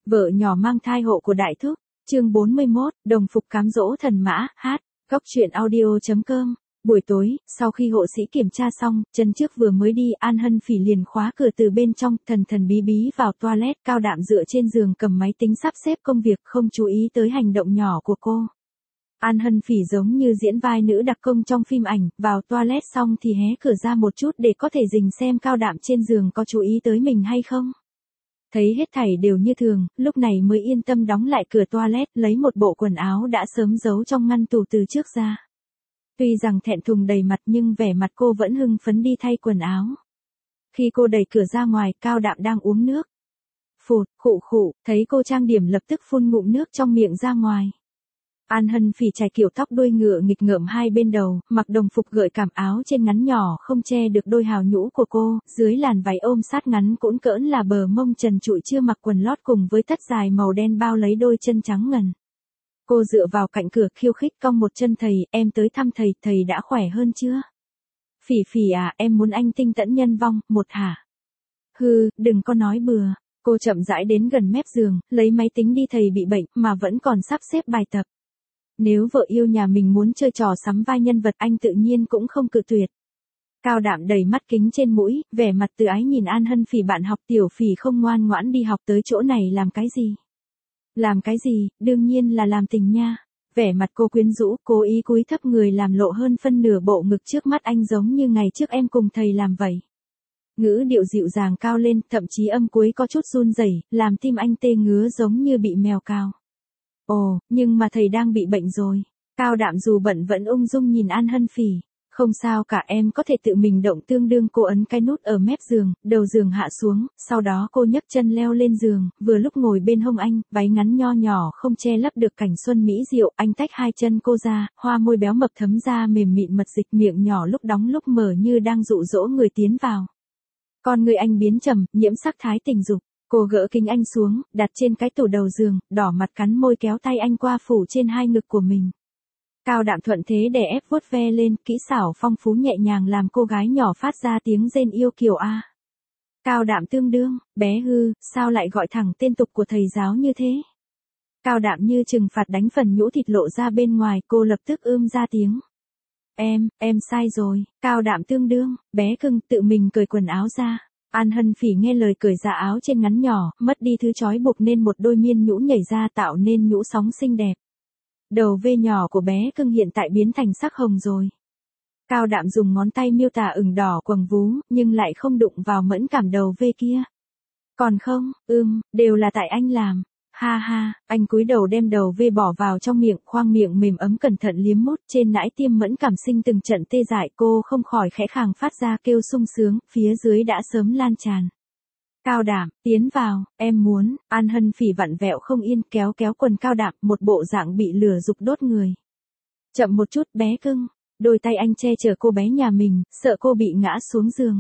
Vợ nhỏ mang thai hộ của đại thúc, chương 41, đồng phục cám dỗ thần mã, hát, góc truyện audio.com. Buổi tối, sau khi hộ sĩ kiểm tra xong, chân trước vừa mới đi, An Hân Phỉ liền khóa cửa từ bên trong, thần thần bí bí vào toilet. Cao Đạm dựa trên giường cầm máy tính sắp xếp công việc, không chú ý tới hành động nhỏ của cô. An Hân Phỉ giống như diễn vai nữ đặc công trong phim ảnh, vào toilet xong thì hé cửa ra một chút để có thể rình xem Cao Đạm trên giường có chú ý tới mình hay không. Thấy hết thảy đều như thường, lúc này mới yên tâm đóng lại cửa toilet, lấy một bộ quần áo đã sớm giấu trong ngăn tủ từ trước ra. Tuy rằng thẹn thùng đầy mặt nhưng vẻ mặt cô vẫn hưng phấn đi thay quần áo. Khi cô đẩy cửa ra ngoài, Cao Đạm đang uống nước. Phụt, khụ khụ, thấy cô trang điểm lập tức phun ngụm nước trong miệng ra ngoài. An Hân Phỉ chải kiểu tóc đuôi ngựa nghịch ngợm hai bên đầu, mặc đồng phục gợi cảm áo trên ngắn nhỏ không che được đôi hào nhũ của cô, dưới làn váy ôm sát ngắn cũn cỡn là bờ mông trần trụi chưa mặc quần lót cùng với tất dài màu đen bao lấy đôi chân trắng ngần. Cô dựa vào cạnh cửa khiêu khích cong một chân. Thầy, em tới thăm thầy, thầy đã khỏe hơn chưa? Phỉ Phỉ à, em muốn anh tinh tẫn nhân vong, một hả? Hừ, đừng có nói bừa. Cô chậm rãi đến gần mép giường, lấy máy tính đi. Thầy bị bệnh mà vẫn còn sắp xếp bài tập. Nếu vợ yêu nhà mình muốn chơi trò sắm vai nhân vật anh tự nhiên cũng không cự tuyệt. Cao Đạm đầy mắt kính trên mũi, vẻ mặt từ ái nhìn An Hân Phỉ. Bạn học Tiểu Phỉ không ngoan ngoãn đi học tới chỗ này làm cái gì? Làm cái gì, đương nhiên là làm tình nha. Vẻ mặt cô quyến rũ, cố ý cúi thấp người làm lộ hơn phân nửa bộ ngực trước mắt anh giống như ngày trước em cùng thầy làm vậy. Ngữ điệu dịu dàng cao lên, thậm chí âm cuối có chút run rẩy, làm tim anh tê ngứa giống như bị mèo cào. Ồ, nhưng mà thầy đang bị bệnh rồi. Cao Đạm dù bận vẫn ung dung nhìn An Hân Phỉ. Không sao cả, em có thể tự mình động. Tương đương cô ấn cái nút ở mép giường, đầu giường hạ xuống, sau đó cô nhấc chân leo lên giường, vừa lúc ngồi bên hông anh, váy ngắn nho nhỏ không che lấp được cảnh xuân mỹ diệu. Anh tách hai chân cô ra, hoa môi béo mập thấm ra mềm mịn mật dịch, miệng nhỏ lúc đóng lúc mở như đang dụ dỗ người tiến vào. Con người anh biến trầm, nhiễm sắc thái tình dục. Cô gỡ kính anh xuống, đặt trên cái tủ đầu giường, đỏ mặt cắn môi kéo tay anh qua phủ trên hai ngực của mình. Cao Đạm thuận thế đè ép vuốt ve lên, kỹ xảo phong phú nhẹ nhàng làm cô gái nhỏ phát ra tiếng rên yêu kiều a. Cao Đạm tương đương, bé hư, sao lại gọi thẳng tên tục của thầy giáo như thế? Cao Đạm như trừng phạt đánh phần nhũ thịt lộ ra bên ngoài, cô lập tức ra tiếng. Em sai rồi. Cao Đạm tương đương, bé cưng, tự mình cởi quần áo ra. An Hân Phỉ nghe lời cởi ra áo trên ngắn nhỏ, mất đi thứ trói buộc nên một đôi miên nhũ nhảy ra tạo nên nhũ sóng xinh đẹp. Đầu V nhỏ của bé cưng hiện tại biến thành sắc hồng rồi. Cao Đạm dùng ngón tay miêu tả ửng đỏ quầng vú, nhưng lại không đụng vào mẫn cảm đầu V kia. Còn không, đều là tại anh làm. Ha ha, anh cúi đầu đem đầu V bỏ vào trong miệng, khoang miệng mềm ấm cẩn thận liếm mút, trên nãi tiêm mẫn cảm sinh từng trận tê dại. Cô không khỏi khẽ khàng phát ra kêu sung sướng, phía dưới đã sớm lan tràn. Cao Đạm, tiến vào, em muốn. An Hân Phỉ vặn vẹo không yên, kéo quần Cao Đạm, một bộ dạng bị lửa dục đốt người. Chậm một chút bé cưng. Đôi tay anh che chở cô bé nhà mình, sợ cô bị ngã xuống giường.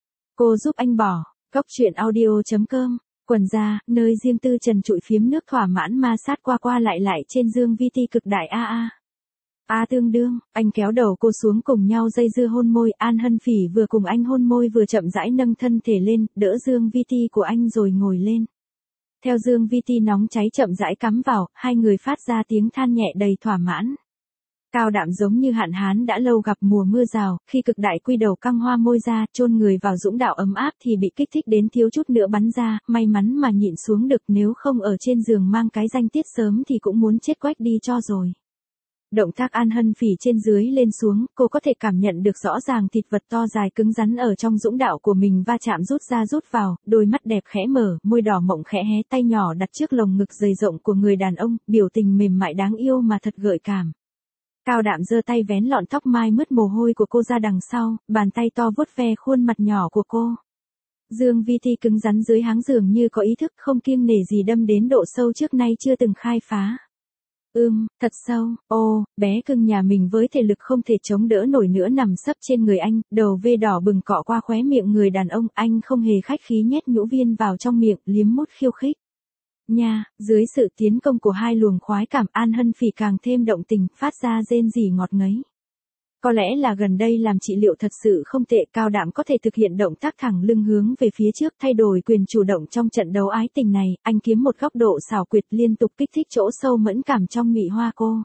Cô giúp anh bỏ. Góc truyện audio.com. Quần ra, nơi riêng tư trần trụi phiếm nước thỏa mãn ma sát qua lại trên dương vi ti cực đại a. Tương đương, anh kéo đầu cô xuống cùng nhau dây dưa hôn môi. An Hân Phỉ vừa cùng anh hôn môi vừa chậm rãi nâng thân thể lên, đỡ dương vi ti của anh rồi ngồi lên. Theo dương vi ti nóng cháy chậm rãi cắm vào, hai người phát ra tiếng than nhẹ đầy thỏa mãn. Cao Đạm giống như hạn hán đã lâu gặp mùa mưa rào, khi cực đại quy đầu căng hoa môi ra, chôn người vào dũng đạo ấm áp thì bị kích thích đến thiếu chút nữa bắn ra, may mắn mà nhịn xuống được, nếu không ở trên giường mang cái danh tiết sớm thì cũng muốn chết quách đi cho rồi. Động tác An Hân Phỉ trên dưới lên xuống, cô có thể cảm nhận được rõ ràng thịt vật to dài cứng rắn ở trong dũng đạo của mình va chạm rút ra rút vào, đôi mắt đẹp khẽ mở, môi đỏ mọng khẽ hé, tay nhỏ đặt trước lồng ngực dày rộng của người đàn ông, biểu tình mềm mại đáng yêu mà thật gợi cảm. Cao Đạm giơ tay vén lọn tóc mai mướt mồ hôi của cô ra đằng sau, bàn tay to vuốt ve khuôn mặt nhỏ của cô. Dương vi ti cứng rắn dưới háng giường như có ý thức không kiêng nể gì đâm đến độ sâu trước nay chưa từng khai phá. Thật sâu. Ô, bé cưng nhà mình với thể lực không thể chống đỡ nổi nữa nằm sấp trên người anh, đầu V đỏ bừng cọ qua khóe miệng người đàn ông, anh không hề khách khí nhét nhũ viên vào trong miệng, liếm mút khiêu khích. Nha, dưới sự tiến công của hai luồng khoái cảm, An Hân Phỉ càng thêm động tình, phát ra rên rỉ ngọt ngấy. Có lẽ là gần đây làm trị liệu thật sự không tệ, Cao Đạm có thể thực hiện động tác thẳng lưng hướng về phía trước, thay đổi quyền chủ động trong trận đấu ái tình này, anh kiếm một góc độ xảo quyệt liên tục kích thích chỗ sâu mẫn cảm trong mị hoa cô.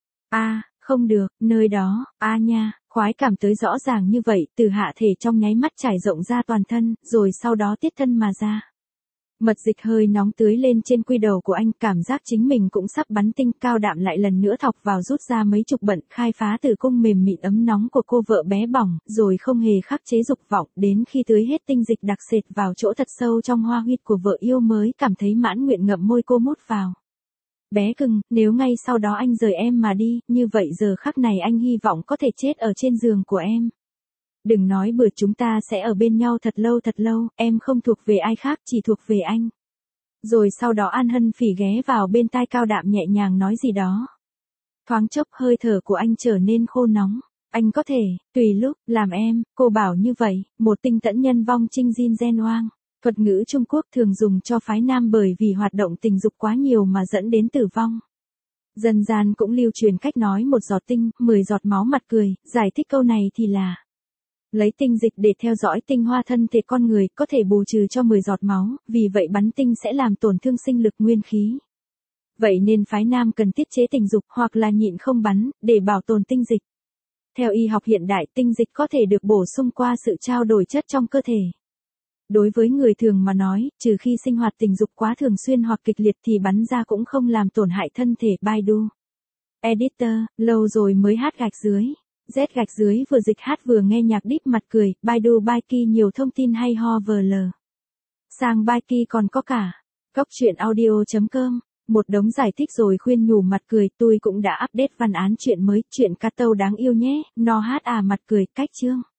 Không được, nơi đó, nha, khoái cảm tới rõ ràng như vậy, từ hạ thể trong nháy mắt trải rộng ra toàn thân, rồi sau đó tiết thân mà ra. Mật dịch hơi nóng tưới lên trên quy đầu của anh, cảm giác chính mình cũng sắp bắn tinh. Cao Đạm lại lần nữa thọc vào rút ra mấy chục bận, khai phá tử cung mềm mịn ấm nóng của cô vợ bé bỏng, rồi không hề khắc chế dục vọng, đến khi tưới hết tinh dịch đặc sệt vào chỗ thật sâu trong hoa huyệt của vợ yêu mới cảm thấy mãn nguyện ngậm môi cô mút vào. Bé cưng, nếu ngay sau đó anh rời em mà đi, như vậy giờ khắc này anh hy vọng có thể chết ở trên giường của em. Đừng nói bừa, chúng ta sẽ ở bên nhau thật lâu, em không thuộc về ai khác, chỉ thuộc về anh. Rồi sau đó An Hân Phỉ ghé vào bên tai Cao Đạm nhẹ nhàng nói gì đó. Thoáng chốc hơi thở của anh trở nên khô nóng. Anh có thể, tùy lúc, làm em, cô bảo như vậy, một tinh tẫn nhân vong trinh Jin Gen Oang. Thuật ngữ Trung Quốc thường dùng cho phái nam bởi vì hoạt động tình dục quá nhiều mà dẫn đến tử vong. Dân gian cũng lưu truyền cách nói 1 giọt tinh, 10 giọt máu mặt cười, giải thích câu này thì là lấy tinh dịch để theo dõi tinh hoa thân thể con người, có thể bù trừ cho 10 giọt máu, vì vậy bắn tinh sẽ làm tổn thương sinh lực nguyên khí. Vậy nên phái nam cần tiết chế tình dục hoặc là nhịn không bắn, để bảo tồn tinh dịch. Theo y học hiện đại, tinh dịch có thể được bổ sung qua sự trao đổi chất trong cơ thể. Đối với người thường mà nói, trừ khi sinh hoạt tình dục quá thường xuyên hoặc kịch liệt thì bắn ra cũng không làm tổn hại thân thể. Baidu. Editor, lâu rồi mới hát gạch dưới. Z gạch dưới vừa dịch hát vừa nghe nhạc deep mặt cười. Baidu Baiki nhiều thông tin hay ho vl. Sang Baiki còn có cả Cóc truyện audio.com. Một đống giải thích rồi khuyên nhủ mặt cười. Tôi cũng đã update văn án chuyện mới, chuyện Ca Tâu đáng yêu nhé. No hát mặt cười, cách chương.